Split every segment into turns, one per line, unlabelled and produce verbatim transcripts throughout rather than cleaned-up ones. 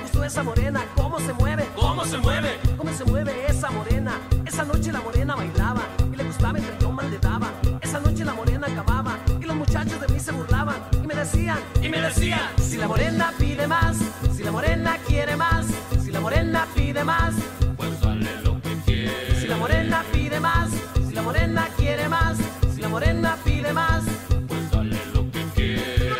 gustó esa morena, cómo se mueve,
¿Cómo se mueve?
cómo se mueve esa morena. Esa noche la morena bailaba y le gustaba entre yo mal le daba. Esa noche la morena acababa y los muchachos de mí se burlaban y me decían,
Y me decían,
si la morena pide más, si la morena quiere más, si la morena pide más,
pues dale lo que quiere.
si la morena pide más, si la morena quiere más, si la morena pide más.
Pues dale lo que quiere.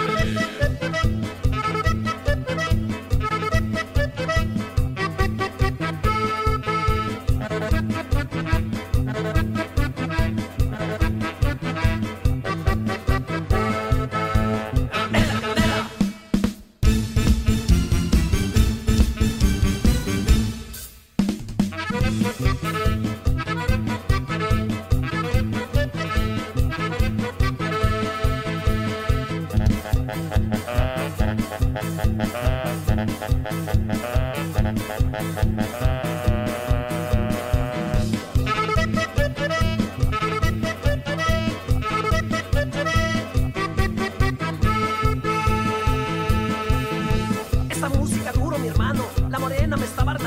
Esta música duro, mi hermano, la morena me estaba